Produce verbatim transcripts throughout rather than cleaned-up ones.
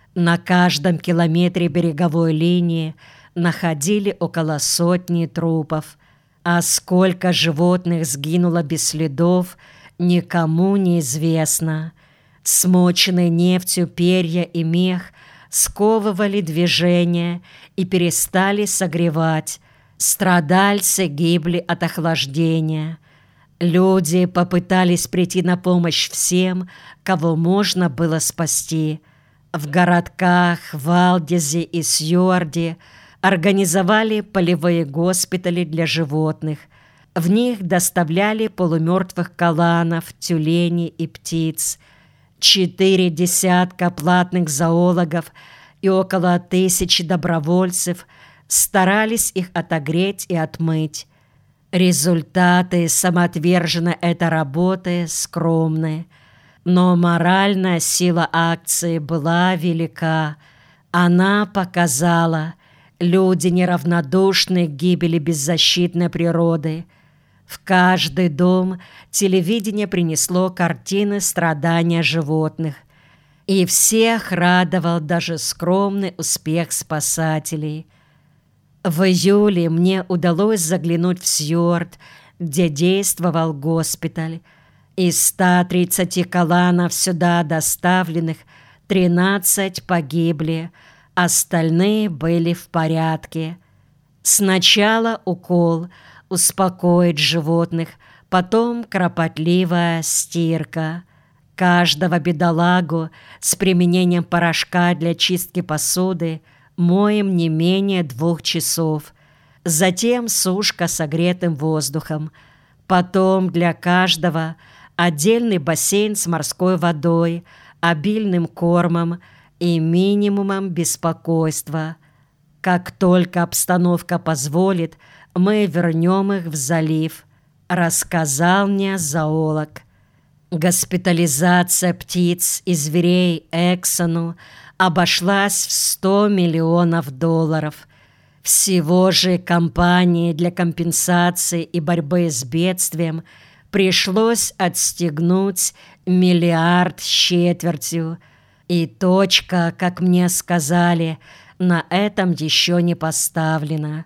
На каждом километре береговой линии находили около сотни трупов, а сколько животных сгинуло без следов, никому не известно. Смоченные нефтью перья и мех сковывали движение и перестали согревать. Страдальцы гибли от охлаждения. Люди попытались прийти на помощь всем, кого можно было спасти. В городках Валдезе и Сьорде организовали полевые госпитали для животных. В них доставляли полумертвых каланов, тюленей и птиц. Четыре десятка платных зоологов и около тысячи добровольцев старались их отогреть и отмыть. Результаты самоотверженной этой работы скромны, но моральная сила акции была велика. Она показала, люди неравнодушны к гибели беззащитной природы. В каждый дом телевидение принесло картины страдания животных, и всех радовал даже скромный успех спасателей. В июле мне удалось заглянуть в Сьорд, где действовал госпиталь. Из ста тридцати каланов сюда доставленных тринадцать погибли, остальные были в порядке. Сначала укол успокоить животных, потом кропотливая стирка. Каждого бедолагу с применением порошка для чистки посуды моем не менее двух часов. Затем сушка согретым воздухом. Потом для каждого отдельный бассейн с морской водой, обильным кормом и минимумом беспокойства. Как только обстановка позволит, мы вернем их в залив, рассказал мне зоолог. Госпитализация птиц и зверей Эксону обошлась в сто миллионов долларов. Всего же компании для компенсации и борьбы с бедствием пришлось отстегнуть миллиард с четвертью. И точка, как мне сказали, на этом еще не поставлена.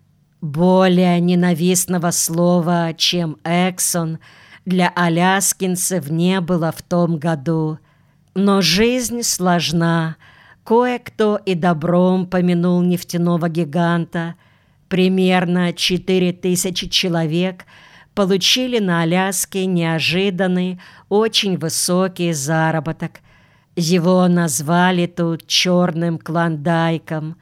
Более ненавистного слова, чем «Эксон», для аляскинцев не было в том году. Но жизнь сложна. Кое-кто и добром помянул нефтяного гиганта. Примерно четыре тысячи человек получили на Аляске неожиданный, очень высокий заработок. Его назвали тут «черным клондайком».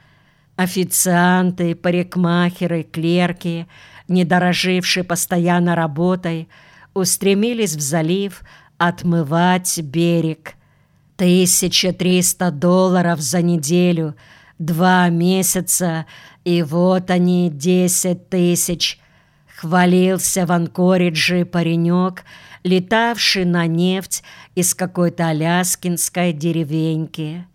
Официанты, парикмахеры, клерки, не дорожившие постоянно работой, устремились в залив отмывать берег. тысяча триста долларов за неделю, два месяца, и вот они, десять тысяч. Хвалился в Анкоридже паренек, летавший на нефть из какой-то аляскинской деревеньки.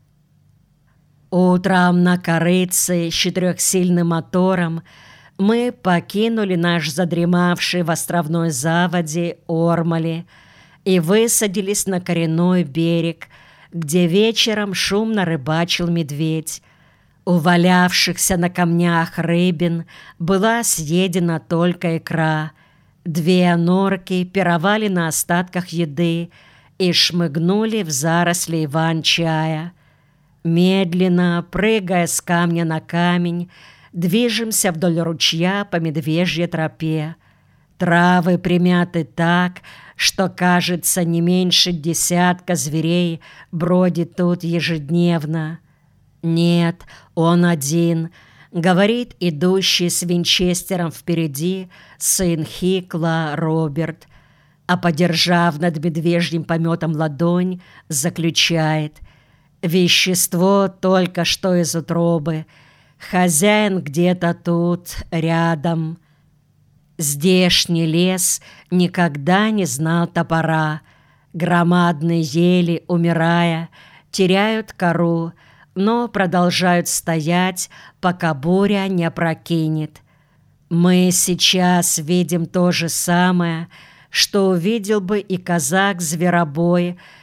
Утром на корыце с четырехсильным мотором мы покинули наш задремавший в островной заводе Ормали и высадились на коренной берег, где вечером шумно рыбачил медведь. У валявшихся на камнях рыбин была съедена только икра. Две норки пировали на остатках еды и шмыгнули в заросли иван-чая. Медленно, прыгая с камня на камень, движемся вдоль ручья по медвежьей тропе. Травы примяты так, что, кажется, не меньше десятка зверей бродит тут ежедневно. «Нет, он один», — говорит идущий с винчестером впереди сын Хикла Роберт, а, подержав над медвежьим пометом ладонь, заключает: «Вещество только что из утробы. Хозяин где-то тут, рядом». Здешний лес никогда не знал топора. Громадные ели, умирая, теряют кору, но продолжают стоять, пока буря не опрокинет. Мы сейчас видим то же самое, что увидел бы и казак-зверобой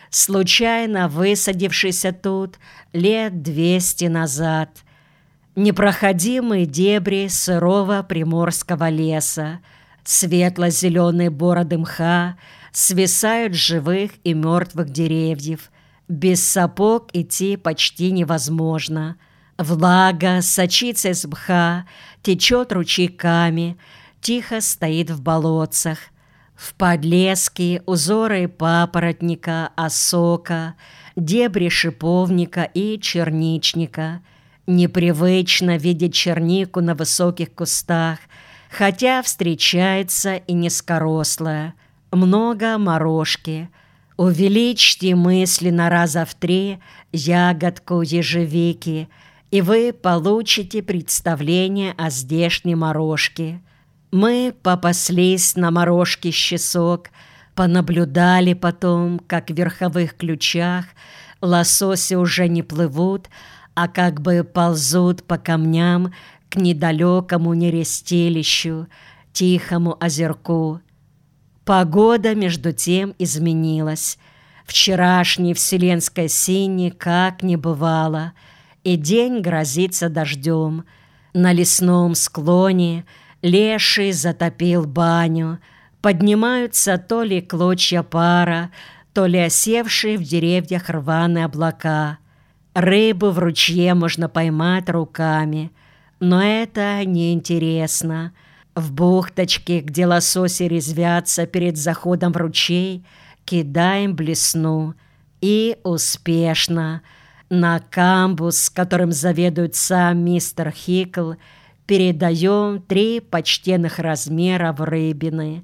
случайно высадившийся тут лет двести назад. Непроходимые дебри сырого приморского леса, светло-зеленые бороды мха свисают с живых и мертвых деревьев. Без сапог идти почти невозможно. Влага сочится из мха, течет ручейками, тихо стоит в болотцах. В подлеске узоры папоротника, осока, дебри шиповника и черничника. Непривычно видеть чернику на высоких кустах, хотя встречается и низкорослая. Много морожки. Увеличьте мысленно раза в три ягодку ежевики, и вы получите представление о здешней морожке. Мы попаслись на морожке с часок, понаблюдали потом, как в верховых ключах лососи уже не плывут, а как бы ползут по камням к недалекому нерестилищу, тихому озерку. Погода, между тем, изменилась. Вчерашней вселенской сини как не бывало, и день грозится дождем. На лесном склоне леший затопил баню, поднимаются то ли клочья пара, то ли осевшие в деревьях рваные облака. Рыбу в ручье можно поймать руками, но это неинтересно. В бухточке, где лососи резвятся перед заходом в ручей, кидаем блесну. И успешно. На камбус, которым заведует сам мистер Хикл, передаем три почтенных размеров рыбины.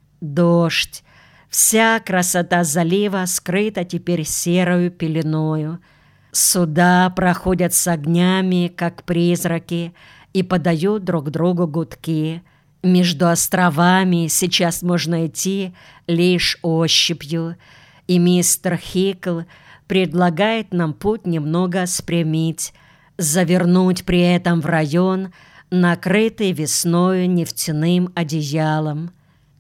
Дождь. Вся красота залива скрыта теперь серою пеленою. Суда проходят с огнями, как призраки, и подают друг другу гудки. Между островами сейчас можно идти лишь ощупью, и мистер Хикл предлагает нам путь немного спрямить, завернуть при этом в район, накрытый весною нефтяным одеялом.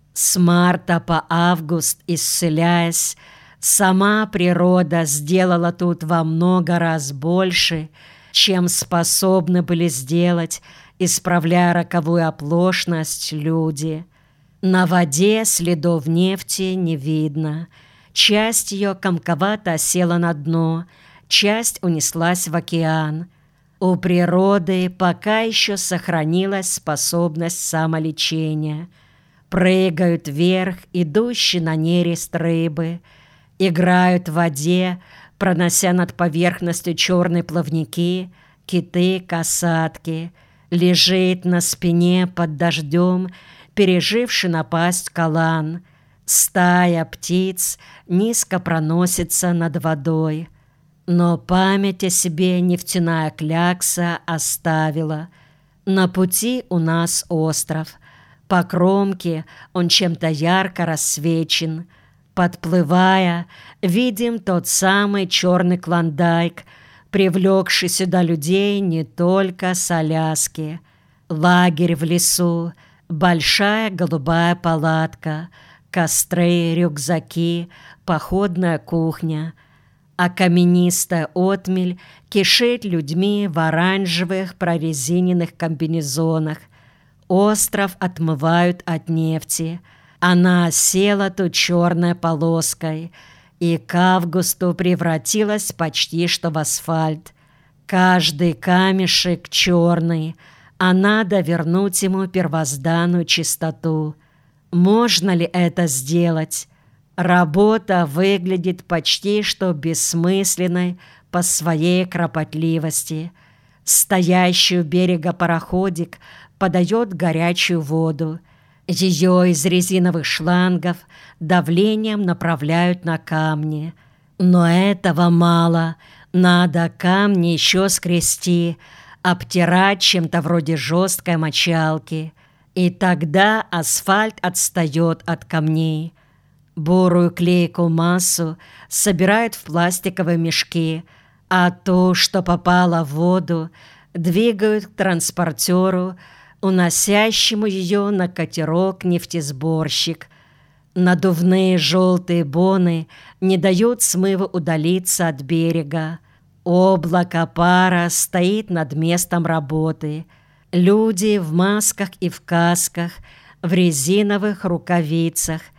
С марта по август исцеляясь, сама природа сделала тут во много раз больше, чем способны были сделать, исправляя роковую оплошность, люди. На воде следов нефти не видно. Часть ее комковато осела на дно, часть унеслась в океан. У природы пока еще сохранилась способность самолечения. Прыгают вверх идущие на нерест рыбы, играют в воде, пронося над поверхностью черные плавники, киты-касатки. Лежит на спине под дождем, переживший напасть калан. Стая птиц низко проносится над водой. Но память о себе нефтяная клякса оставила. На пути у нас остров. По кромке он чем-то ярко рассвечен. Подплывая, видим тот самый черный клондайк, привлекший сюда людей не только с Аляски. Лагерь в лесу, большая голубая палатка, костры, рюкзаки, походная кухня. А каменистая отмель кишит людьми в оранжевых прорезиненных комбинезонах. Остров отмывают от нефти. Она осела тут черной полоской и к августу превратилась почти что в асфальт. Каждый камешек черный, а надо вернуть ему первозданную чистоту. Можно ли это сделать? Работа выглядит почти что бессмысленной по своей кропотливости. Стоящий у берега пароходик подает горячую воду. Ее из резиновых шлангов давлением направляют на камни. Но этого мало. Надо камни еще скрести, обтирать чем-то вроде жесткой мочалки. И тогда асфальт отстает от камней. Бурую клейкую массу собирают в пластиковые мешки, а то, что попало в воду, двигают к транспортеру, уносящему ее на катерок нефтесборщик. Надувные желтые боны не дают смыву удалиться от берега. Облако пара стоит над местом работы. Люди в масках и в касках, в резиновых рукавицах